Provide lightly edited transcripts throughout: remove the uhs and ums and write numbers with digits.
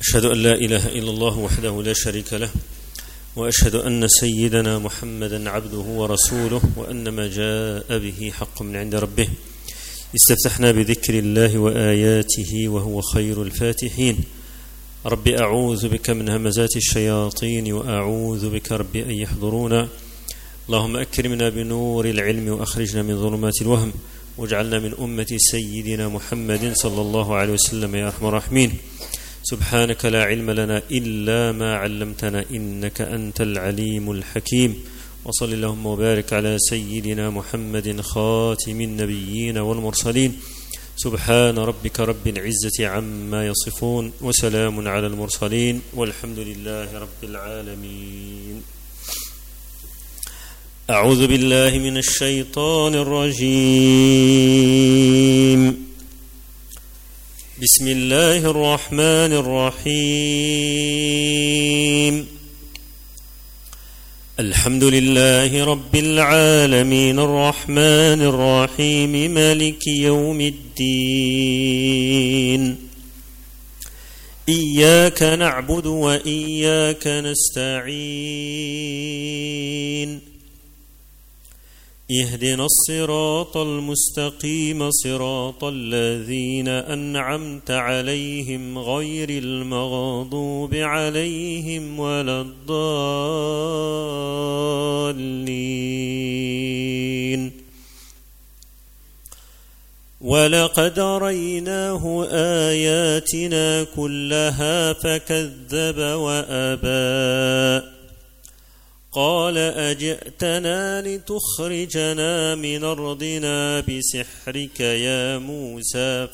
أشهد أن لا إله إلا الله وحده لا شريك له، وأشهد أن سيدنا محمدا عبده ورسوله، وأن ما جاء به حق من عند ربه. استفتحنا بذكر الله وآياته وهو خير الفاتحين. رب أعوذ بك من همزات الشياطين، وأعوذ بك رب أن يحضرونا. اللهم أكرمنا بنور العلم وأخرجنا من ظلمات الوهم، واجعلنا من أمة سيدنا محمد صلى الله عليه وسلم يا أرحم الراحمين. سبحانك لا علم لنا إلا ما علمتنا إنك أنت العليم الحكيم. وصل اللهم وبارك على سيدنا محمد خاتم النبيين والمرسلين. سبحان ربك رب العزة عما يصفون، وسلام على المرسلين، والحمد لله رب العالمين. أعوذ بالله من الشيطان الرجيم. بسم الله الرحمن الرحيم. الحمد لله رب العالمين الرحمن الرحيم مالك يوم الدين. إياك نعبد وإياك نستعين. اهدنا الصراط المستقيم صراط الذين أنعمت عليهم غير المغضوب عليهم ولا الضالين. ولقد ريناه آياتنا كلها فكذب وأبى. قال أجئتنا لتخرجنا من أرضنا بسحرك يا موسى،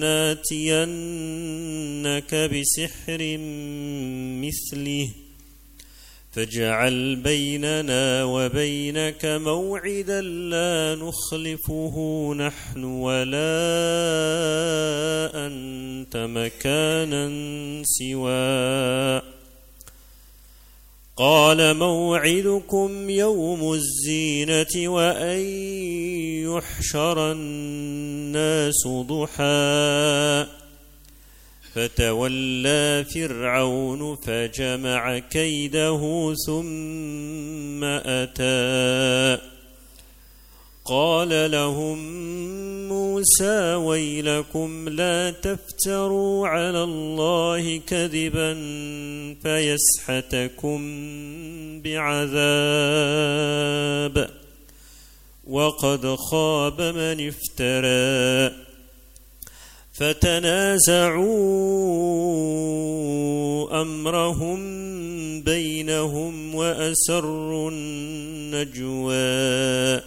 فلناتينك بسحر مثله فاجعل بيننا وبينك موعدا لا نخلفه نحن ولا أنت مكانا سواه. قال موعدكم يوم الزينة وأن يحشر الناس ضحى. فتولى فرعون فجمع كيده ثم أتى. قال لهم موسى ويلكم لا تفتروا على الله كذبا فيسحتكم بعذاب، وقد خاب من افترى. فتنازعوا أمرهم بينهم وأسروا النجوى.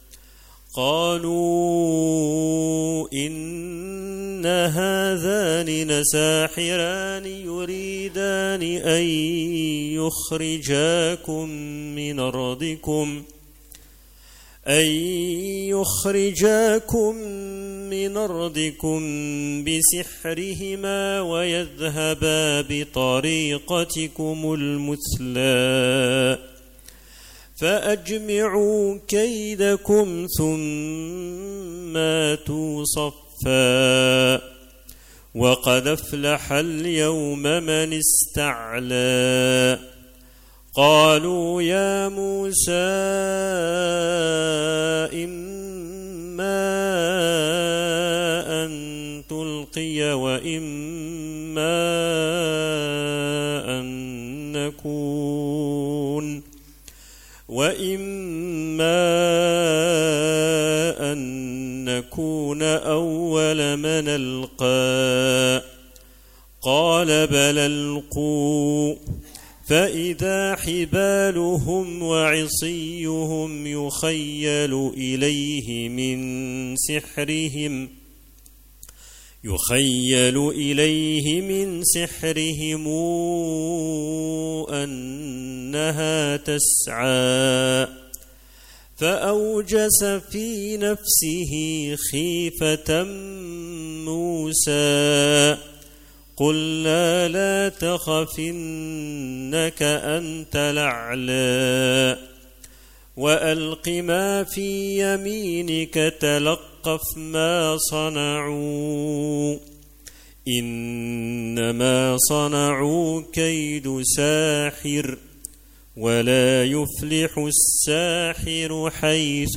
قالوا إن هذان لساحران يريدان أن يخرجاكم من أرضكم بسحرهما ويذهبا بطريقتكم المثلى. فأجمعوا كيدكم ثم آتوا صفا. وقد أفلح اليوم من استعلى. قالوا يا موسى إما أن تلقي وإما أن نكون أول من ألقى. قال بل ألقوا. فإذا حبالهم وعصيهم يخيل إليه من سحرهم أنها تسعى. فأوجس في نفسه خيفة موسى. قلنا لا تخف إنك أنت الأعلى. وألق ما في يمينك تلقف ما صنعوا إنما صنعوا كيد ساحر ولا يفلح الساحر حيث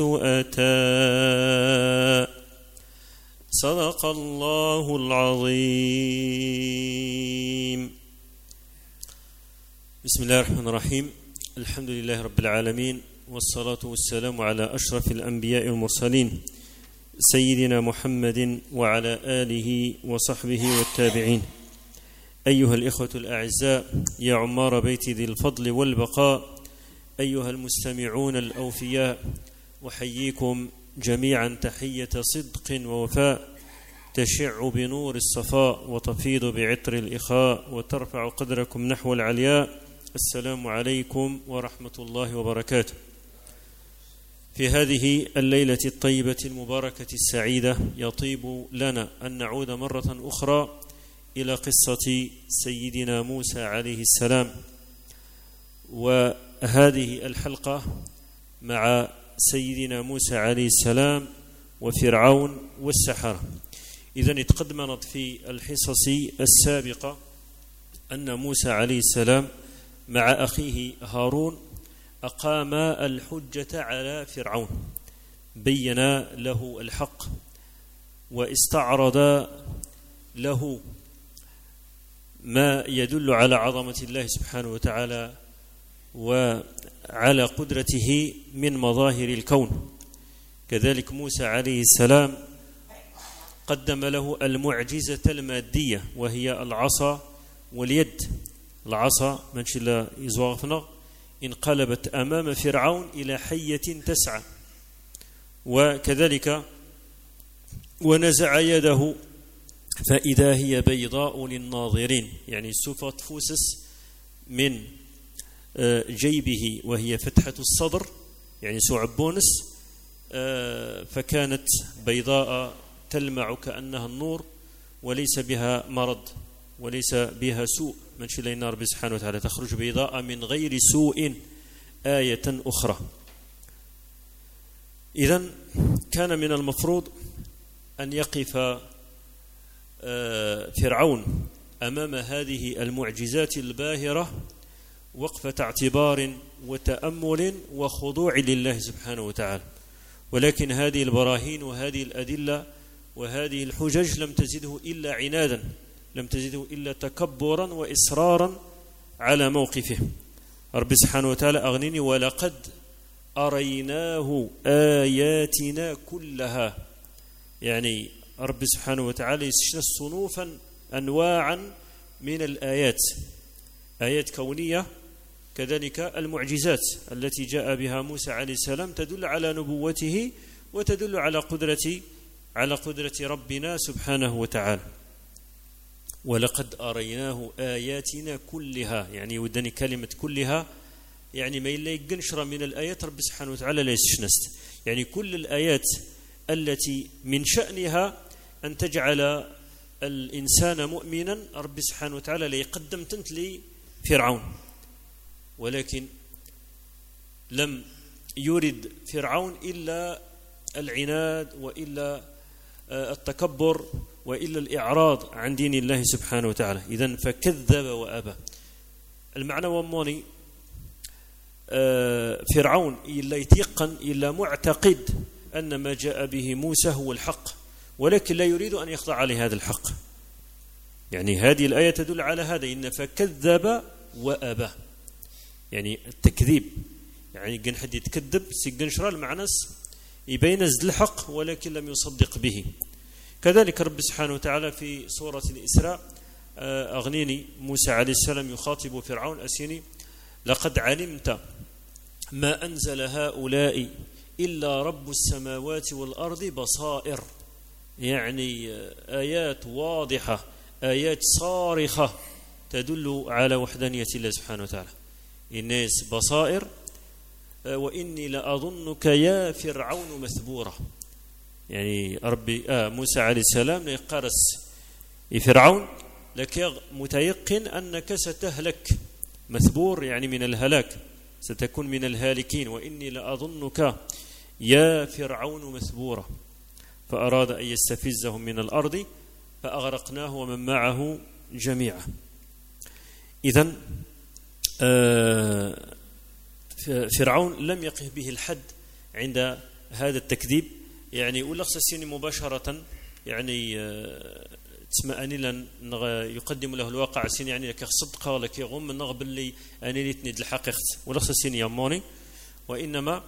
أتى. صدق الله العظيم. بسم الله الرحمن الرحيم. الحمد لله رب العالمين، والصلاة والسلام على أشرف الأنبياء والمرسلين سيدنا محمد وعلى آله وصحبه والتابعين. أيها الإخوة الأعزاء، يا عمار بيت ذي الفضل والبقاء، أيها المستمعون الأوفياء، أحييكم جميعا تحية صدق ووفاء تشع بنور الصفاء وتفيض بعطر الإخاء وترفع قدركم نحو العلياء. السلام عليكم ورحمة الله وبركاته. في هذه الليلة الطيبة المباركة السعيدة يطيب لنا أن نعود مرة أخرى إلى قصة سيدنا موسى عليه السلام، وهذه الحلقة مع سيدنا موسى عليه السلام وفرعون والسحرة. إذن تقدمت في الحصص السابقة أن موسى عليه السلام مع أخيه هارون أقام الحجة على فرعون، بين له الحق واستعرض له ما يدل على عظمة الله سبحانه وتعالى وعلى قدرته من مظاهر الكون. كذلك موسى عليه السلام قدم له المعجزة المادية وهي العصا واليد. العصا منش لا يزوغفنا انقلبت أمام فرعون إلى حية تسعى، وكذلك ونزع يده فإذا هي بيضاء للناظرين، يعني سفت فوسس من جيبه وهي فتحة الصدر، يعني سعبونس، فكانت بيضاء تلمع كأنها النور وليس بها مرض وليس بها سوء. من شلينا رب سبحانه وتعالى تخرج بيضاء من غير سوء آية أخرى. إذن كان من المفروض أن يقف فرعون أمام هذه المعجزات الباهرة وقفة اعتبار وتأمل وخضوع لله سبحانه وتعالى، ولكن هذه البراهين وهذه الأدلة وهذه الحجج لم تزده إلا عنادا، لم تزده إلا تكبرا وإصرارا على موقفه. رب سبحانه وتعالى أغنني ولقد أريناه آياتنا كلها، يعني رب سبحانه وتعالى يستشنى صنوفا أنواعا من الآيات، آيات كونية، كذلك المعجزات التي جاء بها موسى عليه السلام تدل على نبوته وتدل على قدرة ربنا سبحانه وتعالى. ولقد أريناه آياتنا كلها، يعني ودني كلمة كلها، يعني ما إلا يقنشر من الآيات رب سبحانه وتعالى لا يستشنست، يعني كل الآيات التي من شأنها أن تجعل الإنسان مؤمنا رب سبحانه وتعالى ليقدم تنتلي فرعون، ولكن لم يرد فرعون إلا العناد وإلا التكبر وإلا الإعراض عن دين الله سبحانه وتعالى. إذن فكذب وأبى. المعنى وموني فرعون إلا يتيقن إلا معتقد أن ما جاء به موسى هو الحق، ولكن لا يريد أن يخضع لهذا الحق. يعني هذه الآية تدل على هذا، إن فكذب وأبى، يعني التكذيب، يعني كان حد يتكذب سيكن شرا المعنس يبين زد الحق ولكن لم يصدق به. كذلك رب سبحانه وتعالى في سورة الإسراء أغنيني موسى عليه السلام يخاطب فرعون أسيني لقد علمت ما أنزل هؤلاء إلا رب السماوات والأرض بصائر، يعني آيات واضحة، آيات صارخة تدل على وحدانية الله سبحانه وتعالى. الناس بصائر وإني لأظنك يا فرعون مثبورا، يعني ربي موسى عليه السلام يقرس فرعون لك متيقن أنك ستهلك، مثبور يعني من الهلاك، ستكون من الهالكين، وإني لأظنك يا فرعون مثبورا، فأراد أن يستفزهم من الأرض فأغرقناه ومن معه جميعا. إذن فرعون لم يقف به الحد عند هذا التكذيب، يعني ولا خصني مباشرة يعني تسمعني لن يقدم له الواقع سين يعني لك صدقه ولا كيغم نغب اللي أنا لتند الحقيقة ولا خصني يموني، وإنما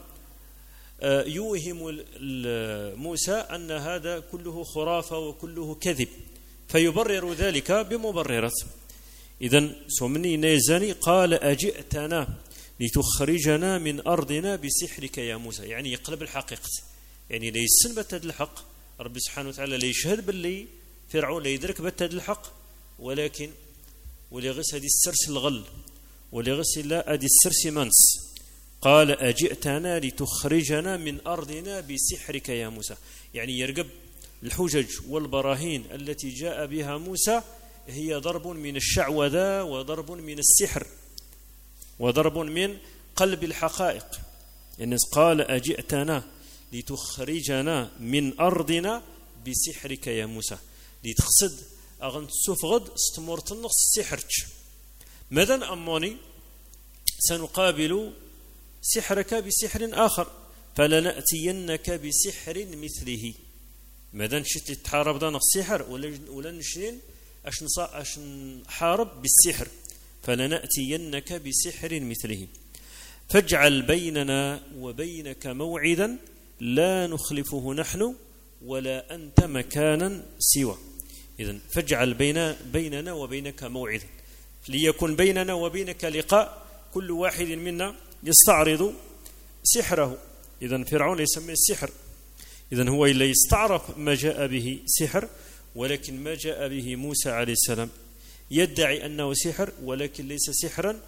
يوهم موسى أن هذا كله خرافة وكله كذب، فيبرر ذلك بمبررات. إذن سومني نيزاني قال أجئتنا لتخرجنا من أرضنا بسحرك يا موسى، يعني يقلب الحقيقة، يعني ليس بتد الحق ربي سبحانه وتعالى ليشهد باللي فرعون لا يدرك بتد الحق، ولكن ولغس هذه السرس الغل ولغس لا هذه السرس منس. قال أجئتنا لتخرجنا من أرضنا بسحرك يا موسى، يعني يرقب الحجج والبراهين التي جاء بها موسى هي ضرب من الشعوذة وضرب من السحر وضرب من قلب الحقائق. يعني قال أجئتنا لتخرجنا من أرضنا بسحرك يا موسى، لتقصد أغن تسفغد استمرت النص سحرك. ماذا أموني سنقابل سحرك بسحر آخر فلنأتينك بسحر مثله. ماذا نشت تحارب دان السحر ولا نشرين أش نحارب بالسحر، فلنأتينك بسحر مثله فاجعل بيننا وبينك موعدا لا نخلفه نحن ولا أنت مكانا سوى. إذن فاجعل بيننا وبينك موعدا، ليكن بيننا وبينك لقاء كل واحد منا يستعرض سحره. إذن فرعون يسميه السحر، إذن هو إلا يستعرف ما جاء به سحر، ولكن ما جاء به موسى عليه السلام يدعي أنه سحر ولكن ليس سحرا،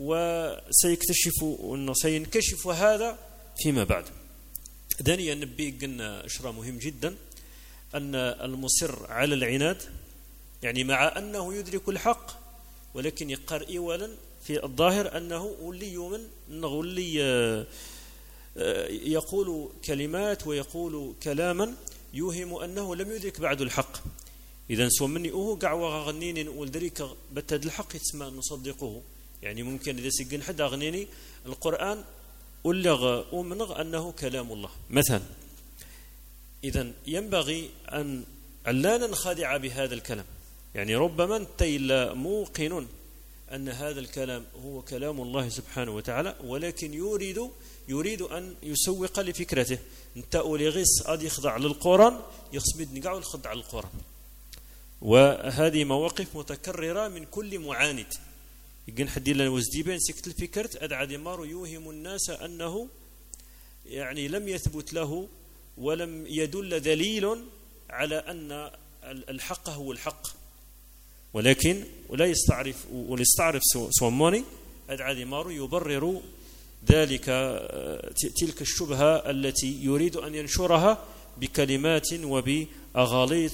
سينكشف هذا فيما بعد. دانيا النبي قلنا إشراء مهم جدا أن المصر على العناد، يعني مع أنه يدرك الحق ولكن يقر إيوالا في الظاهر أنه ولي يومن ولي يقول كلمات ويقول كلاما يوهم أنه لم يدرك بعد الحق. إذا سو مني قاع وغنيني والدريك بتد الحق يتسمى نصدقه، يعني ممكن إذا سجن حد أغنيني القرآن أولغ أمنغ أنه كلام الله مثلا. إذن ينبغي أن لا ننخدع بهذا الكلام، يعني ربما أنت إلا موقن أن هذا الكلام هو كلام الله سبحانه وتعالى، ولكن يريد أن يسوق لفكرته. أنت أولغيس أدي يخضع للقرآن يخصبد نقع الخضع للقرآن، وهذه مواقف متكررة من كل معاند. يقول حد لنا وزديبين سكت الفكرة أدعى مارو يوهم الناس أنه يعني لم يثبت له ولم يدل دليل على أن الحق هو الحق، ولكن ولا يستعرف سوموني أدعى مارو يبرر ذلك تلك الشبهة التي يريد أن ينشرها بكلمات وبأغاليط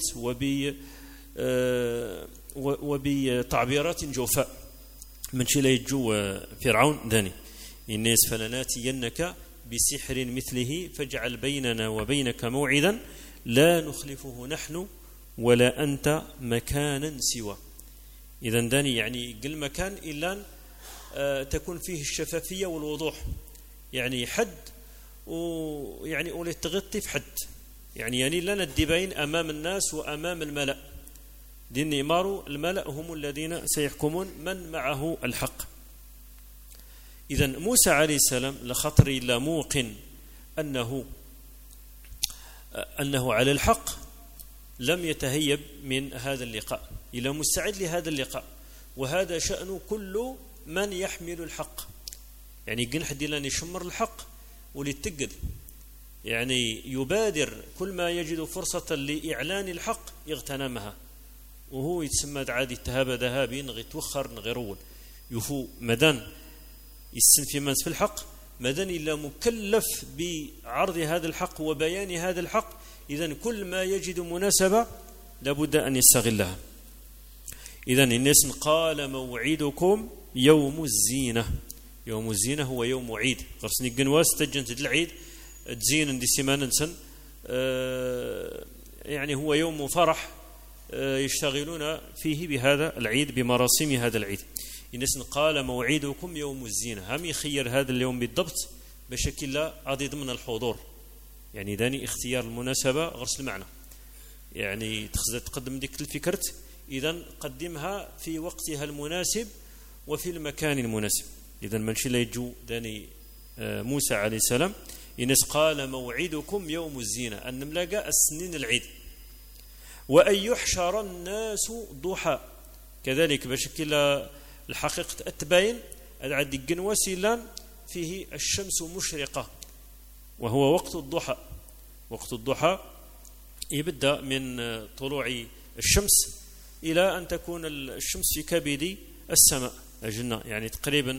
وبتعبيرات جوفاء من شي لا يجو فرعون داني الناس فلناتينك بسحر مثله فاجعل بيننا وبينك موعدا لا نخلفه نحن ولا أنت مكانا سوى. إذن داني يعني قل مكان إلا تكون فيه الشفافية والوضوح، يعني حد ويعني أولي تغطي في حد، يعني لا ندبين أمام الناس وأمام الملأ. دين إمارو الملأ هم الذين سيحكمون من معه الحق. إذن موسى عليه السلام لخطر لا موقن أنه على الحق لم يتهيب من هذا اللقاء، إلى مستعد لهذا اللقاء، وهذا شأن كل من يحمل الحق. يعني قن حد لن يشمر الحق وليتقد، يعني يبادر كل ما يجد فرصة لإعلان الحق يغتنمها، وهو يتسمى عادي تهاب ذهابي نغي توخر نغي رول يفو مدان يسن في منس في الحق مدان إلا مكلف بعرض هذا الحق وبيان هذا الحق. إذن كل ما يجد مناسبة لابد أن يستغلها. إذن الناس قال موعدكم يوم الزينة. يوم الزينة هو يوم عيد، قرصني قنواس تجنت العيد تزين دي سيمانة سن، يعني هو يوم فرح يشتغلون فيه بهذا العيد، بمراسم هذا العيد. الناس قال موعدكم يوم الزينة، هم يخير هذا اليوم بالضبط بشكل لا عديد من الحضور، يعني داني اختيار المناسبة غرس المعنى، يعني تقدم ديك الفكرة، إذا قدمها في وقتها المناسب وفي المكان المناسب. إذا منشي لا يجو داني موسى عليه السلام الناس قال موعدكم يوم الزينة، أن نملقى السنين العيد، وأن يحشر الناس ضحى، كذلك بشكل الحقيقة التباين العدد وسيلان فيه الشمس مشرقة، وهو وقت الضحى. وقت الضحى يبدأ من طلوع الشمس إلى أن تكون الشمس في كبد السماء أجلنا، يعني تقريبا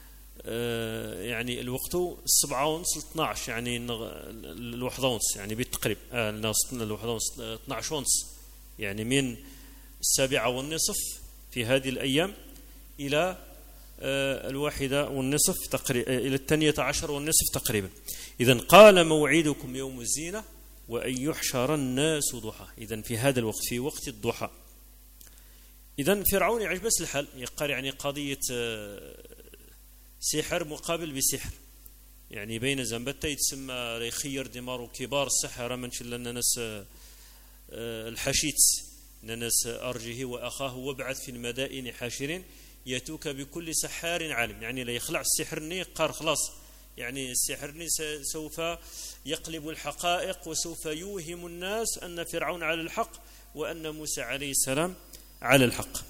يعني الوقت 7:30 ل 12، يعني الواحدة ونص، يعني بالتقريب الواحدة ونص 12 ونص، يعني من 7:30 في هذه الأيام إلى 1:30 تقريبا، إلى 12:30 تقريبا. إذن قال موعدكم يوم الزينة وأن يحشر الناس ضحى، إذن في هذا الوقت، في وقت الضحى. إذن فرعون يعجبس الحال، يقال يعني قضية سحر مقابل بسحر، يعني بين زنبتا يتسمى يخير دمار كبار السحرة من شلنا ناس الحشيت ناس أرجه وأخاه وابعث في المدائن حاشرين ياتوك بكل سحار عالم، يعني لا يخلع السحرني قار خلاص، يعني السحرني سوف يقلب الحقائق وسوف يوهم الناس أن فرعون على الحق وأن موسى عليه السلام على الحق.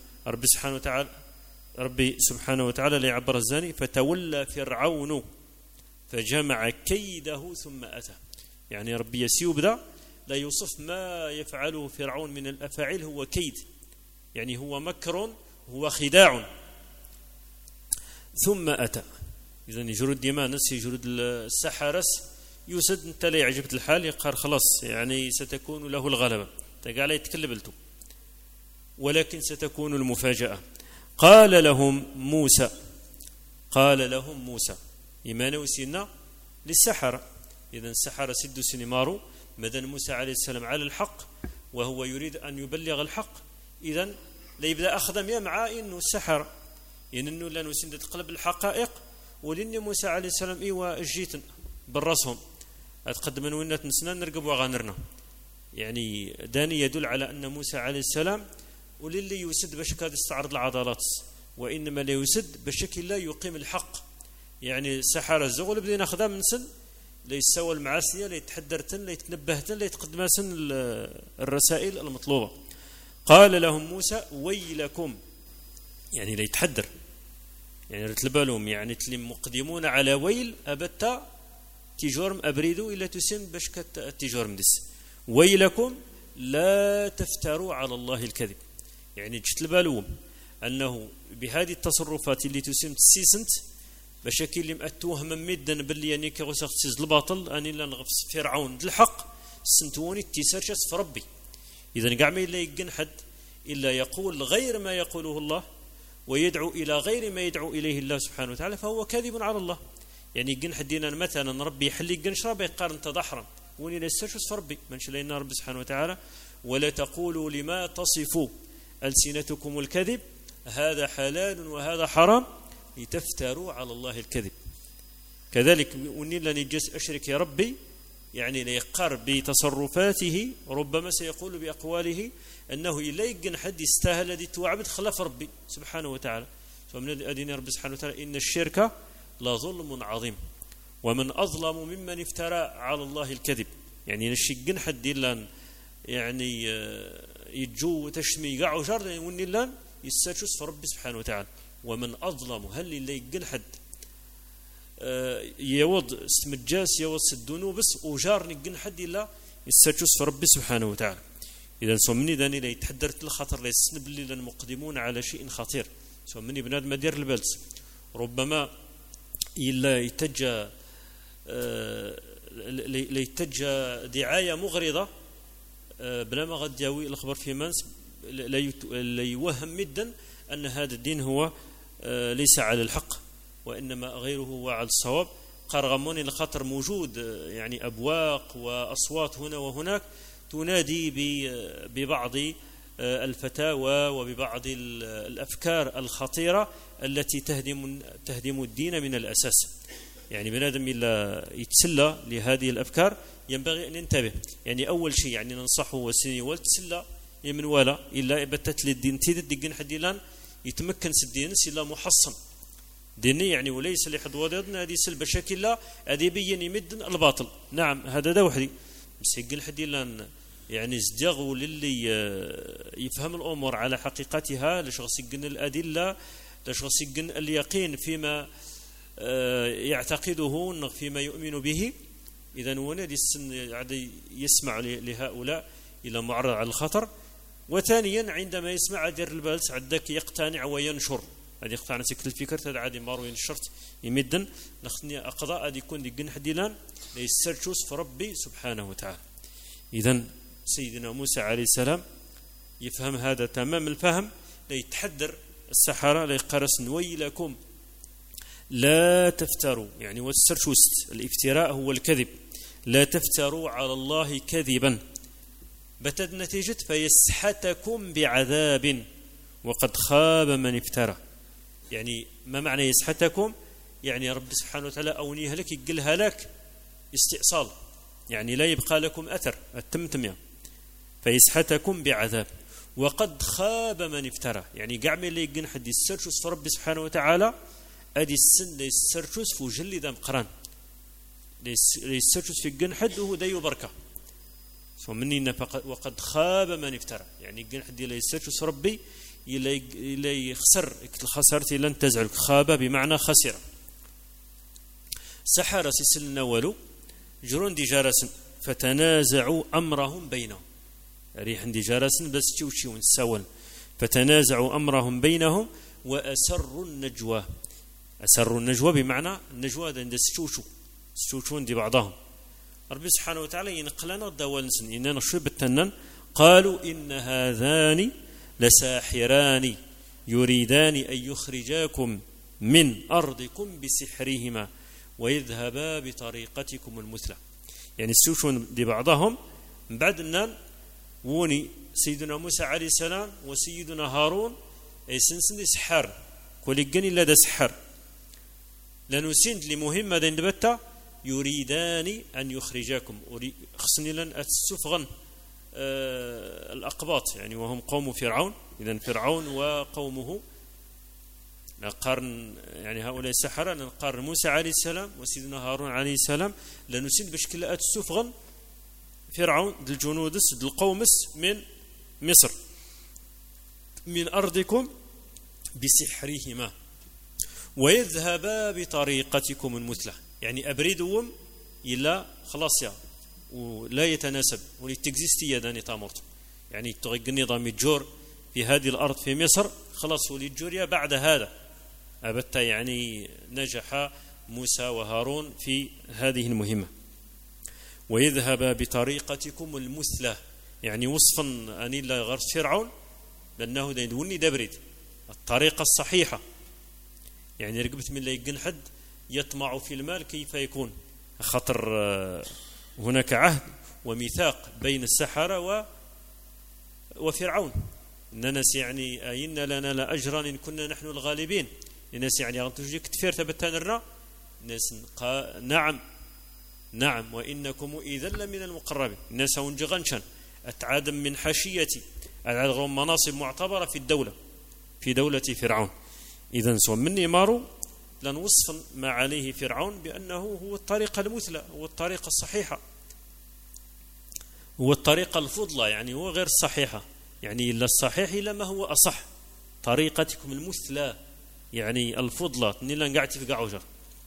ربي سبحانه وتعالى ليعبر الزاني فتولى فرعون فجمع كيده ثم أتى، يعني ربي يسيبدا لا يوصف ما يفعله فرعون من الأفاعيل هو كيد، يعني هو مكر، هو خداع. ثم أتى، إذن يجرد ديما نفسي يجرد السحرس يوسد انت لا يعجبت الحال يقار خلاص، يعني ستكون له الغلبة، تقال يتكلبلتو، ولكن ستكون المفاجأة. قال لهم موسى إيمانه سينا للسحرة، إذن السحرة سد سنمارو مدن موسى عليه السلام على الحق وهو يريد أن يبلغ الحق، إذن لا يبدأ أخذ مع إنه السحرة، إنه لا نسند تقلب الحقائق، ولن موسى عليه السلام إيوا جيت بالرسهم أتقدم وإننا تنسنا نرقب وغانرنا، يعني داني يدل على أن موسى عليه السلام وللي يسد بشكل يستعرض العضلات، وإنما لا يسد بشكل لا يقيم الحق، يعني السحرة الزغل بدينا خذا من سن لا يتسوى المعاسية، لا يتحدرتن، لا يتنبهتن، لا يتقدماسن الرسائل المطلوبة. قال لهم موسى ويلكم، يعني لا يتحدر، يعني رتلبالهم، يعني تلم مقدمون على ويل أبتا تجورم أبريدو إلا تسم بشكة التجورم دس، ويلكم لا تفتروا على الله الكذب، يعني تلبالهم أنه بهذه التصرفات اللي تسم تسيسنت بشكل اللي مأتوه من مدن باللي يعني كغسخ تسيز الباطل أني لا نغفص فرعون الحق سنتوني تسرشس في ربي. إذا قاع ما إلا يقن حد إلا يقول غير ما يقوله الله ويدعو إلى غير ما يدعو إليه الله سبحانه وتعالى فهو كاذب على الله. يعني يقن حدينا مثلا ربي يحلي يقن شرابه يقارن تضحرا وني ليسرشس في ربي من شلينا ربي سبحانه وتعالى ولا تقولوا لما تصفوا ألسنتكم الكذب هذا حلال وهذا حرام لتفتروا على الله الكذب. كذلك وني لن يجس أشرك يا ربي، يعني ليقر بتصرفاته ربما سيقول بأقواله أنه لا يقن حد يستاهل الذي توعبد خلاف ربي سبحانه وتعالى. فمن أدين ربي سبحانه وتعالى إن الشرك لظلم عظيم ومن أظلم ممن افترى على الله الكذب. يعني نشيقن حد إلا يعني يجو تشمي قاع وجار وني لان يستشوس في ربي سبحانه وتعالى ومن أظلم هل اللي يقن حد يوض استمجاس يوض سدونو بس وجار نقن حد إلا يستشوس في ربي سبحانه وتعالى. إذا سمني داني لا يتحدرت الخطر لا يسنب اللي لن مقدمون على شيء خطير سمني بنادم دير البلس ربما إلا يتجى دعاية مغرضة بلا ما غد ياوي الخبر في منس لا يوهم مدا أن هذا الدين هو ليس على الحق وإنما غيره هو على الصواب. قرغموني الخطر موجود، يعني أبواق وأصوات هنا وهناك تنادي ببعض الفتاوى وببعض الأفكار الخطيرة التي تهدم الدين من الأساس. يعني بنادم إلا يتسلى لهذه الأفكار ينبغي أن ينتبه. يعني أول شيء يعني ننصحه وسني والتسلى يمن ولا إلا بتت للدين تيد دقن حديلان يتمكن الدين إلا محصن ديني يعني وليس لحد وضعنا هذه سلبة شكل لا هذه بين يمد الباطل. نعم هذا ده وحدي بس يقل حديلان يعني ازدغوا للي يفهم الأمور على حقيقتها لشخص يقن الأدلة لشخص يقن اليقين فيما يعتقده فيما يؤمن به. إذن ونادي السن يسمع لهؤلاء إلى معرض على الخطر. وثانيا عندما يسمع دير البالس عندك يقتنع وينشر هذه يقتنع سكت الفكر تدعى مارو ينشرت يمدن نخني أقضاء هذه يكون دقن حديلان ليسترشوس فربي سبحانه وتعالى. إذن سيدنا موسى عليه السلام يفهم هذا تمام الفهم ليتحذر السحرة ليقرس ويلكم لا تفتروا يعني والسرشوست الافتراء هو الكذب لا تفتروا على الله كذبا بتد نتيجة فيسحتكم بعذاب وقد خاب من افترى. يعني ما معنى يسحتكم؟ يعني رب سبحانه وتعالى أونيها لك يقلها لك استئصال يعني لا يبقى لكم أثر التمتمية فيسحتكم بعذاب وقد خاب من افترى. يعني قاعد اللي يقن حد يسرشوس في رب سبحانه وتعالى أدي السن ليسرشوس في جل ذا مقران ليسرشوس في الجن حد وهو دايو بركة فمني وقد خاب من افترى. يعني الجن حد ليسرشوس ربي إلى يخسر الخسارة لن تزعل خاب بمعنى خسر. سحر سلنا ولو جرون دي جارس فتنازعوا أمرهم بينهم ريح دي جارس بس تشوشي ونسول فتنازعوا أمرهم بينهم وأسروا النجوى. أسروا النجوى بمعنى النجوى عند ستشوشون دي بعضهم. رب سبحانه وتعالى ينقلنا الدوالنسن إننا شرب التنن قالوا إن هذان لساحران يريدان أن يخرجاكم من أرضكم بسحرهما ويذهبا بطريقتكم المثلى. يعني ستشوشون دي بعضهم بعد النان وني سيدنا موسى عليه السلام وسيدنا هارون أي سنسن سحر كل الجن لا ده سحر لأنه سند لمهمة دندبتا يريدان أن يخرجاكم خصني لن أتسفغن الأقباط يعني وهم قوم فرعون. إذن فرعون وقومه قارن يعني هؤلاء السحرة نقارن موسى عليه السلام وسيدنا هارون عليه السلام لأنه سند بشكل أتسفغن فرعون الجنودس القومس من مصر من أرضكم بسحرهما ويذهبا بطريقتكم المثلى. يعني أبردهم إلا خلاص يا ولا يتناسب ولتكزيستي داني تامرت يعني تغيق النظام الجور في هذه الأرض في مصر خلاص وللجوريا بعد هذا أبت يعني نجح موسى وهارون في هذه المهمة. ويذهب بطريقتكم المثلى يعني وصفا أني لا غرس فرعون لأنه دوني دبرد الطريقة الصحيحة. يعني رقبت من لا يقن حد يطمع في المال كيف يكون خطر هناك عهد وميثاق بين السحرة وفرعون الناس يعني أين لنا لأجرا إن كنا نحن الغالبين. الناس يعني أنتجي كتفير تبتانرنا الناس نعم وإنكم إذا لمن المقربين. الناس ونجغنشا أتعادم من حاشيتي أتعادم مناصب معتبرة في دولة فرعون. إذن سوى مني مارو لن وصف ما عليه فرعون بأنه هو الطريقة المثلى هو الطريقة الصحيحة هو الطريقة الفضلى يعني هو غير الصحيحة يعني إلا الصحيح إلا ما هو أصح طريقتكم المثلى يعني الفضلى نيلا نقعتي في قعوجر.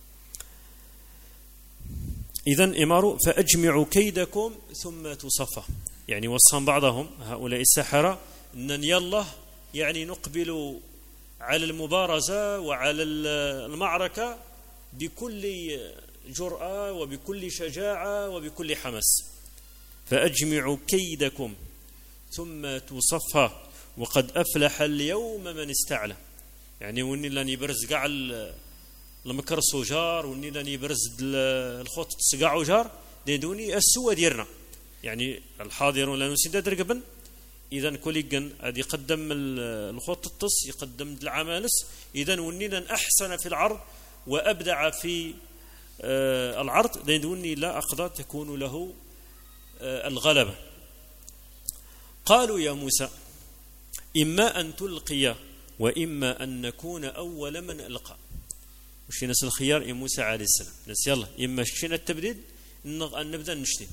إذن إمارو فأجمعوا كيدكم ثم تصفى. يعني وصفا بعضهم هؤلاء السحرة أن يلا يعني نقبل على المبارزة وعلى المعركة بكل جرأة وبكل شجاعة وبكل حماس. فأجمعوا كيدكم ثم تصفى وقد أفلح اليوم من استعلى. يعني وني لن يبرز قاع المكر السجار وني لن يبرز الخط سقاع وجار دوني السوى ديرنا. يعني الحاضرون لا نسيد درقبا إذا كوليجن هذا يقدم الخط التص يقدم العمالس. إذا ونينا أحسن في العرض وأبدع في العرض لأنني لا أقدر تكون له الغلبة. قالوا يا موسى إما أن تلقي وإما أن نكون أول من ألقى. وش ناس الخيار يا موسى عليه السلام ناس يلا إما شينا التبديد أن نبدأ نشتي.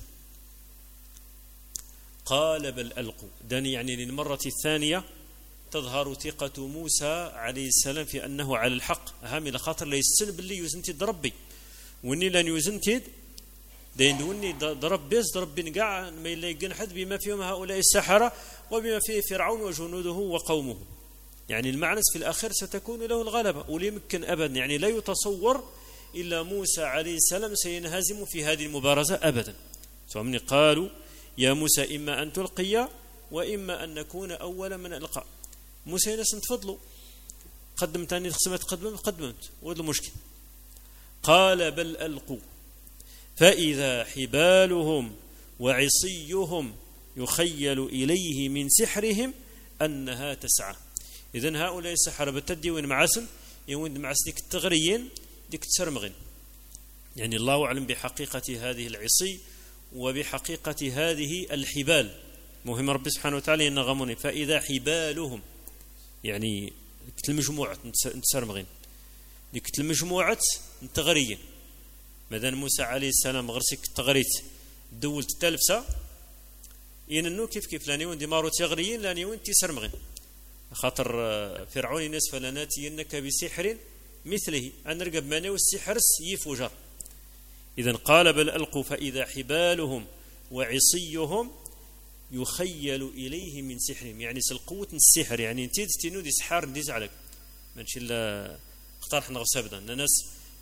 قال بل ألقوا داني يعني للمرة الثانية تظهر ثقة موسى عليه السلام في أنه على الحق أهم إلى خاطر لا يستن باللي يوزنتي ربي وإني لن يوزنتي دين وني ضرب بيس ضرب بنقع ما يلاقين حد بما فيهم هؤلاء السحرة وبما فيه فرعون وجنوده وقومه. يعني المعنى في الآخر ستكون له الغلبة ولا يمكن أبدا يعني لا يتصور إلا موسى عليه السلام سينهزم في هذه المبارزة أبدا. ثم قالوا يا موسى إما أن تلقي وإما أن نكون أول من ألقى. موسى ناس تفضلوا قدمت أني خصمت قدمت وهذا المشكل. قال بل ألقوا فإذا حبالهم وعصيهم يخيل إليه من سحرهم أنها تسعى. إذن هؤلاء السحرة بتدي وين معسل يوين معسل ديك التغريين ديك تسرمغين. يعني الله أعلم بحقيقة هذه العصي وبحقيقة هذه الحبال. مهم رب سبحانه وتعالى ينغموني فإذا حبالهم يعني المجموعة تسرمغين ديك المجموعة تغريين. ماذا موسى عليه السلام غرسك تغريت دولت التلبسة يننو كيف لاني وين ديمارو تغريين لاني وين تسرمغين خاطر فرعون الناس فلناتينك بسحر مثله أن نرقب ماني والسحر يفوجر. إذن قال بل ألقوا فإذا حبالهم وعصيهم يخيل إليه من سحرهم يعني سلقوة السحر يعني انتي تستينو دي سحار نديز عليك مانشي لا اقترح نغس أبدا الناس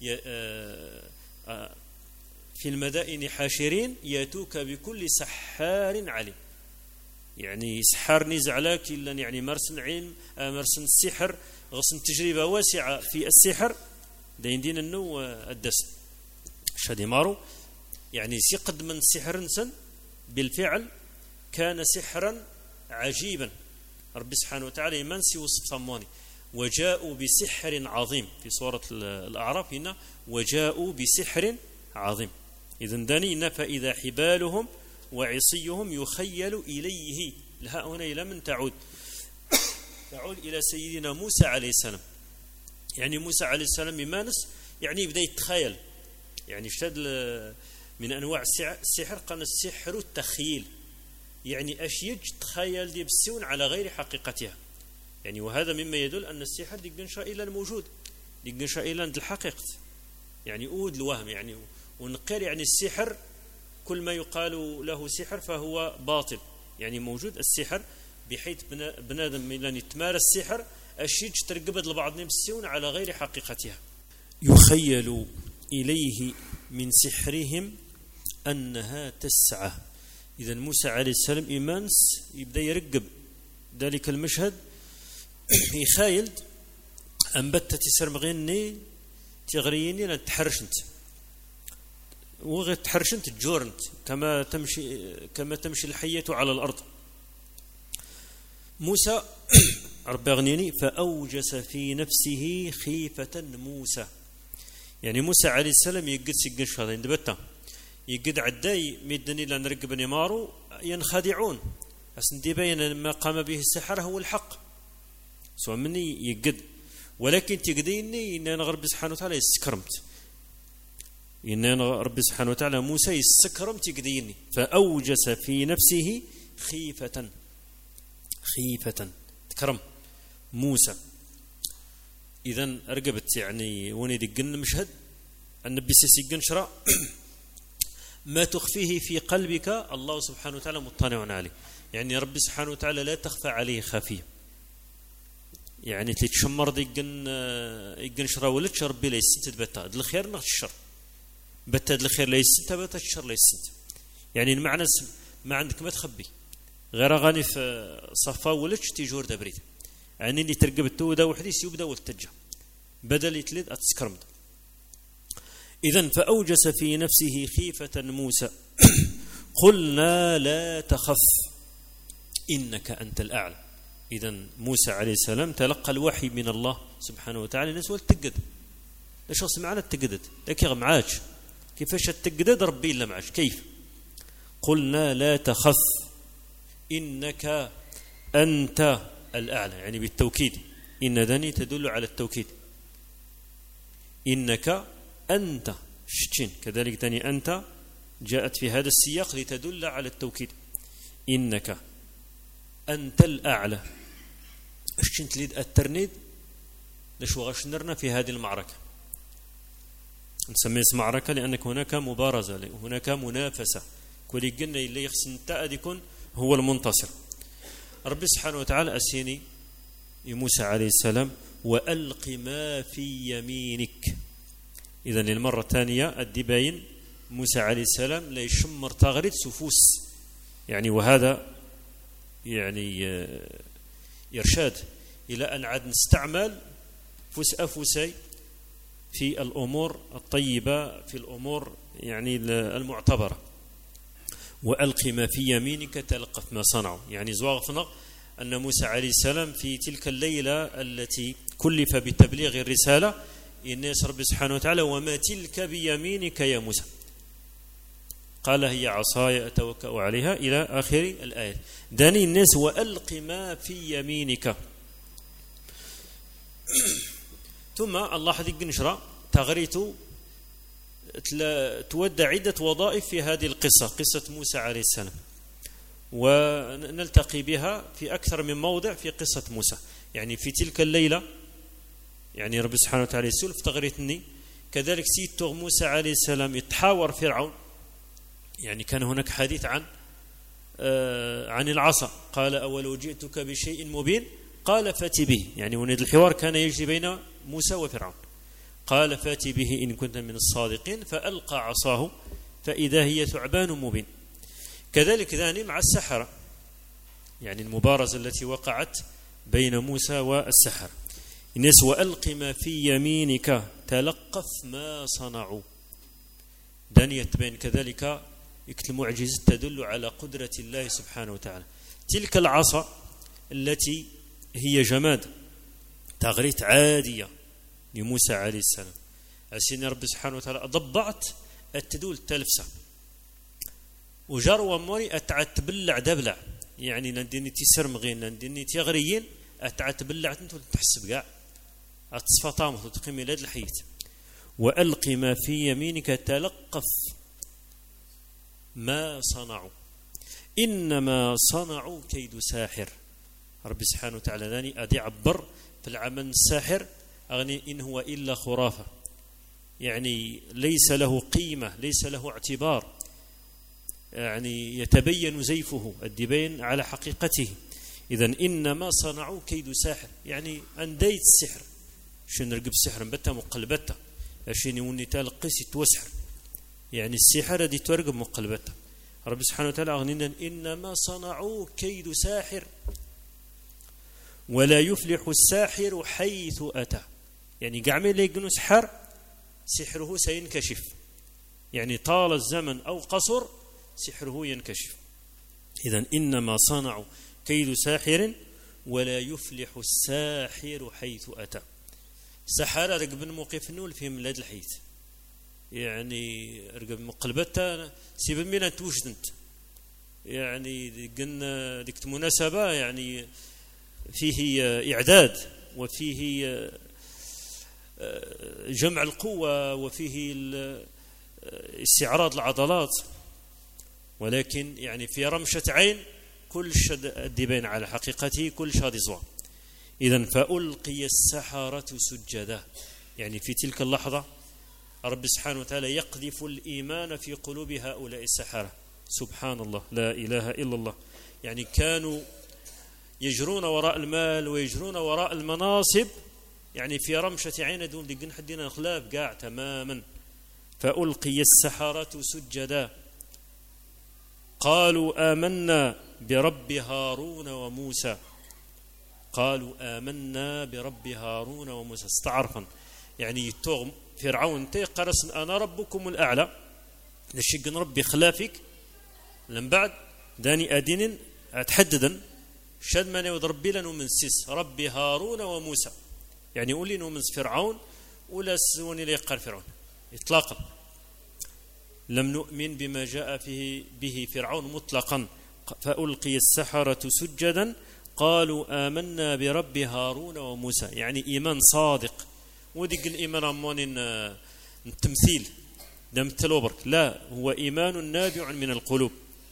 في المدائن حاشرين ياتوك بكل سحار عليم. يعني سحار نزعلك إلا يعني مرسن علم مرسن السحر غسن تجربة واسعة في السحر دين النو الدس شادي مارو يعني سيقد من سحر نسن بالفعل كان سحرا عجيبا. رب سبحانه وتعالى يمنسي وصف صموني وجاءوا بسحر عظيم في سورة الأعراف هنا وجاءوا بسحر عظيم. إذن دانينا فإذا حبالهم وعصيهم يخيل إليه لها هنا إلى من تعود إلى سيدنا موسى عليه السلام. يعني موسى عليه السلام يمانس يعني بدأ يتخيل يعني اشتد من أنواع السحر قال السحر التخيل يعني أشيج تخيل دي بسيون على غير حقيقتها. يعني وهذا مما يدل أن السحر ديقنشا إلى الموجود ديقنشا إلى الحقيقة يعني أود الوهم يعني ونقر يعني السحر كل ما يقال له سحر فهو باطل يعني موجود السحر بحيث بنادم من يتمارس السحر أشيج ترقبت لبعض نفسهم على غير حقيقتها. يخيل إليه من سحرهم أنها تسعى. إذا موسى عليه السلام إيمانس يبدأ يرقب ذلك المشهد يخايل أنبتت سرمغيني تغريني لأن تحرشنت وغير تحرشنت جورنت كما تمشي الحية على الأرض. موسى رب يغنيني فأوجس في نفسه خيفة موسى. يعني موسى عليه السلام يقد سجن شهدين دبتا يقد عداي ميدني لأن رقبني مارو ينخدعون أسن دي بين ما قام به السحر هو الحق سواء مني يقد ولكن تقديني إن أنا رب سبحانه وتعالى يسكرمت إن أنا رب سبحانه وتعالى موسى يسكرمت يقديني فأوجس في نفسه خيفة تكرم موسى. إذن أرقبت يعني وني دقن مشهد النبي سيسيقن شراء ما تخفيه في قلبك الله سبحانه وتعالى مطلع عليه. يعني رب سبحانه وتعالى لا تخفى عليه خافية يعني تتشمر دقن شراء ولا تشرب ليس تبتا الخير نغش الشر بتا الخير ليس تبتا الشر ليس يعني المعنى ما عندك ما تخبي غير غاني في صفا ولا تجور دبريد يعني اللي ترقب التودا وحديث يبدا والتجه بدل يتلد اتسكرمد. إذن فأوجس في نفسه خيفة موسى قلنا لا تخف. إنك أنت الأعلى. إذن موسى عليه السلام تلقى الوحي من الله سبحانه وتعالى. الناس والتقد ليش سمعنا التقدد لكن معاش كيفاش التقدد ربي إلا معاش كيف؟ قلنا لا تخف إنك أنت الأعلى، يعني بالتوكيد. إن ذني تدل على التوكيد. إنك أنت شتين كذلك ثاني أنت جاءت في هذا السياق لتدل على التوكيد. إنك أنت الأعلى. شتين تليد الترنيد لشو غشنرنا في هذه المعركة. نسميه معركة لأنك هناك مبارزة، هناك منافسة. كل قلنا اللي يخصن تأد يكون هو المنتصر. رب سبحانه وتعالى أسيني موسى عليه السلام وألق ما في يمينك. إذن للمرة الثانية الدباين موسى عليه السلام لا يشمر تغريد سفوس، يعني وهذا يعني إرشاد إلى أن عاد نستعمل فوس أفوسي في الأمور الطيبة، في الأمور يعني المعتبرة. وألق ما في يمينك تلقف ما صنعوا. يعني زواغفنا أن موسى عليه السلام في تلك الليلة التي كلف بتبليغ الرسالة الناس رب سبحانه وتعالى وما تلك بيمينك يا موسى، قال هي عصاي أتوكأ عليها إلى آخر الآية. داني الناس وألق ما في يمينك. ثم الله حديق نشرة تغريت تودى عدة وظائف في هذه القصة، قصة موسى عليه السلام، ونلتقي بها في أكثر من موضع في قصة موسى. يعني في تلك الليلة يعني رب سبحانه وتعالى يسولف تغريتني كذلك سيد موسى عليه السلام يتحاور فرعون. يعني كان هناك حديث عن العصا، قال أولو جئتك بشيء مبين قال فأتي به. يعني ونيد الحوار كان يجري بين موسى وفرعون. قال فأتي به إن كنت من الصادقين فألقى عصاه فإذا هي ثعبان مبين. كذلك ذاني مع السحرة، يعني المبارزة التي وقعت بين موسى والسحرة. الناس وألق ما في يمينك تلقف ما صنعوا. دانية بين كذلك المعجزة تدل على قدرة الله سبحانه وتعالى. تلك العصا التي هي جماد تغريت عادية لموسى عليه السلام، أسين رب سبحانه وتعالى ضبعت التدول تلفسة وجار وموري أتعتبلع دبلع. يعني نديني تسرمغين نديني تغريين أتعتبلع تنتو تحسب قاع أتصفى طامه تقيم إلى الحيط. وألق ما في يمينك تلقف ما صنعوا إنما صنعوا كيد ساحر. رب سبحانه وتعالى ذاني أدي عبر في العمل الساحر أغني إن هو إلا خرافة، يعني ليس له قيمة ليس له اعتبار، يعني يتبين زيفه الدبين على حقيقته. إذن إنما صنعوا كيد ساحر، يعني أنديت السحر شن رقب السحر مبتا مقلبتا أشين يوني تالقيس توسحر، يعني السحر دي ترقب مقلبتا. رب سبحانه وتعالى أغنينا إنما صنعوا كيد ساحر ولا يفلح الساحر حيث أتى. يعني قاعمين ليقنوا سحره سينكشف، يعني طال الزمن أو قصر سحره ينكشف. إذن إنما صنعوا كيد ساحر ولا يفلح الساحر حيث أتى. سحر رقب موقف نول في ملاد الحيث، يعني رقب مقلبتها سيب مينا توجدنت. يعني قلنا ديك مناسبة يعني فيه إعداد وفيه جمع القوة وفيه استعراض العضلات، ولكن يعني في رمشة عين كل شد الدبين على حقيقته كل شاد زوان. إذن فألقي السحرة سجدا، يعني في تلك اللحظة رب سبحانه وتعالى يقذف الإيمان في قلوب هؤلاء السحرة. سبحان الله لا إله إلا الله. يعني كانوا يجرون وراء المال ويجرون وراء المناصب، يعني في رمشة عين دون لقن حدنا خلاف قاع تماما. فألقي السحرة سجدا قالوا آمنا برب هارون وموسى. قالوا آمنا برب هارون وموسى استعرفا، يعني يتوغم فرعون قرص أنا ربكم الأعلى نشق ربي خلافك. لم بعد داني أدين أتحددا شد من يضرب لنا من سيس ربي هارون وموسى، يعني أولي من فرعون ولا سوني ليقال فرعون إطلاقا. لم نؤمن بما جاء به فرعون مطلقا. فألقي السحرة سجدا قالوا آمنا برب هارون وموسى، يعني إيمان صادق. ودق الإيمان أمون التمثيل دمثلوا برك، لا، هو إيمان نابع من القلوب.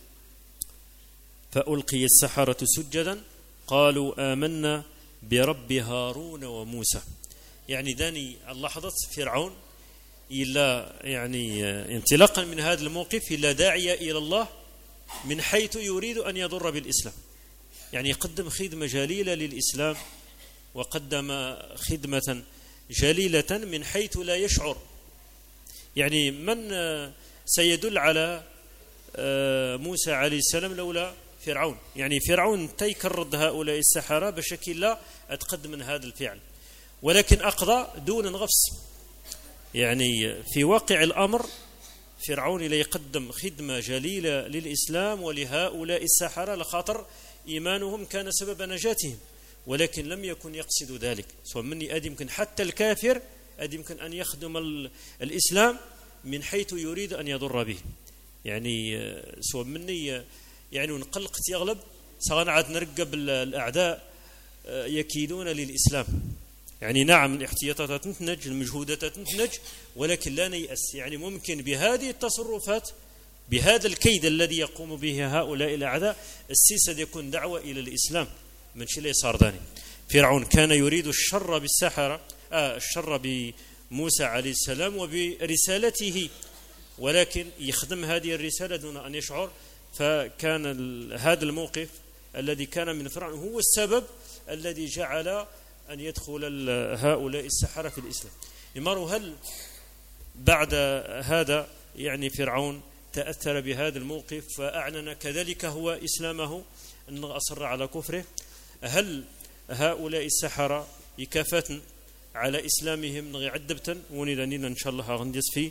فألقي السحرة سجدا قالوا آمنا برب هارون وموسى، يعني داني اللحظة فرعون إلا يعني انطلاقا من هذا الموقف إلا داعية إلى الله من حيث يريد أن يضر بالإسلام، يعني قدم خدمة جليلة للإسلام وقدم خدمة جليلة من حيث لا يشعر. يعني من سيدل على موسى عليه السلام لولا فرعون؟ يعني فرعون تيكرد هؤلاء السحرة بشكل لا أتقدم من هذا الفعل، ولكن أقضى دون غفص. يعني في واقع الأمر فرعون لا يقدم خدمة جليلة للإسلام ولهؤلاء السحرة لخاطر إيمانهم كان سبب نجاتهم، ولكن لم يكن يقصد ذلك. سواء مني أدي يمكن حتى الكافر أدي يمكن أن يخدم الإسلام من حيث يريد أن يضر به. يعني سواء مني يعني ونقلقت يغلب سواء عاد نرقب الأعداء يكيدون للإسلام. يعني نعم الاحتياطات تنتج، المجهودات تنتج، ولكن لا نيأس. يعني ممكن بهذه التصرفات بهذا الكيد الذي يقوم به هؤلاء الأعداء السياسة يكون دعوة إلى الإسلام من شيء صار داني. فرعون كان يريد الشر بالسحرة، الشر بموسى عليه السلام وبرسالته، ولكن يخدم هذه الرسالة دون أن يشعر. فكان هذا الموقف الذي كان من فرعون هو السبب الذي جعل أن يدخل هؤلاء السحرة في الإسلام. إمارو هل بعد هذا يعني فرعون تأثر بهذا الموقف فأعلن كذلك هو إسلامه أنه أصر على كفره؟ هل هؤلاء السحرة يكافة على إسلامهم نغي عدبتا ونلانين إن شاء الله غندس في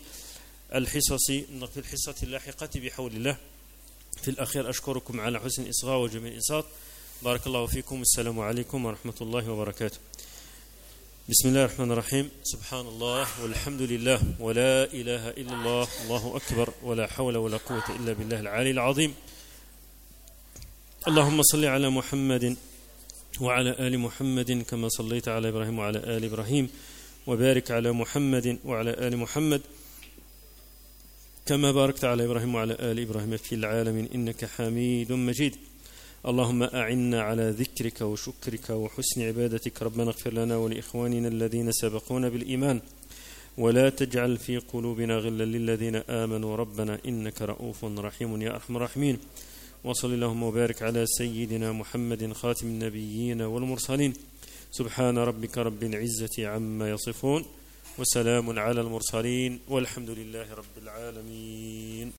الحصة اللاحقة بحول الله. في الأخير أشكركم على حسن إصغاء وجميع الإنصات. بارك الله فيكم. السلام عليكم ورحمة الله وبركاته. بسم الله الرحمن الرحيم. سبحان الله والحمد لله ولا إله إلا الله، الله أكبر، ولا حول ولا قوة إلا بالله العلي العظيم. اللهم صل على محمد وعلى آل محمد كما صليت على إبراهيم وعلى آل إبراهيم، وبارك على محمد وعلى آل محمد كما باركت على إبراهيم وعلى آل إبراهيم في العالمين إنك حميد مجيد. اللهم أعنا على ذكرك وشكرك وحسن عبادتك. ربنا اغفر لنا ولإخواننا الذين سبقونا بالإيمان ولا تجعل في قلوبنا غلا للذين آمنوا ربنا إنك رؤوف رحيم يا أرحم الراحمين. وصل اللهم وبارك على سيدنا محمد خاتم النبيين والمرسلين. سبحان ربك رب العزة عما يصفون وسلام على المرسلين والحمد لله رب العالمين.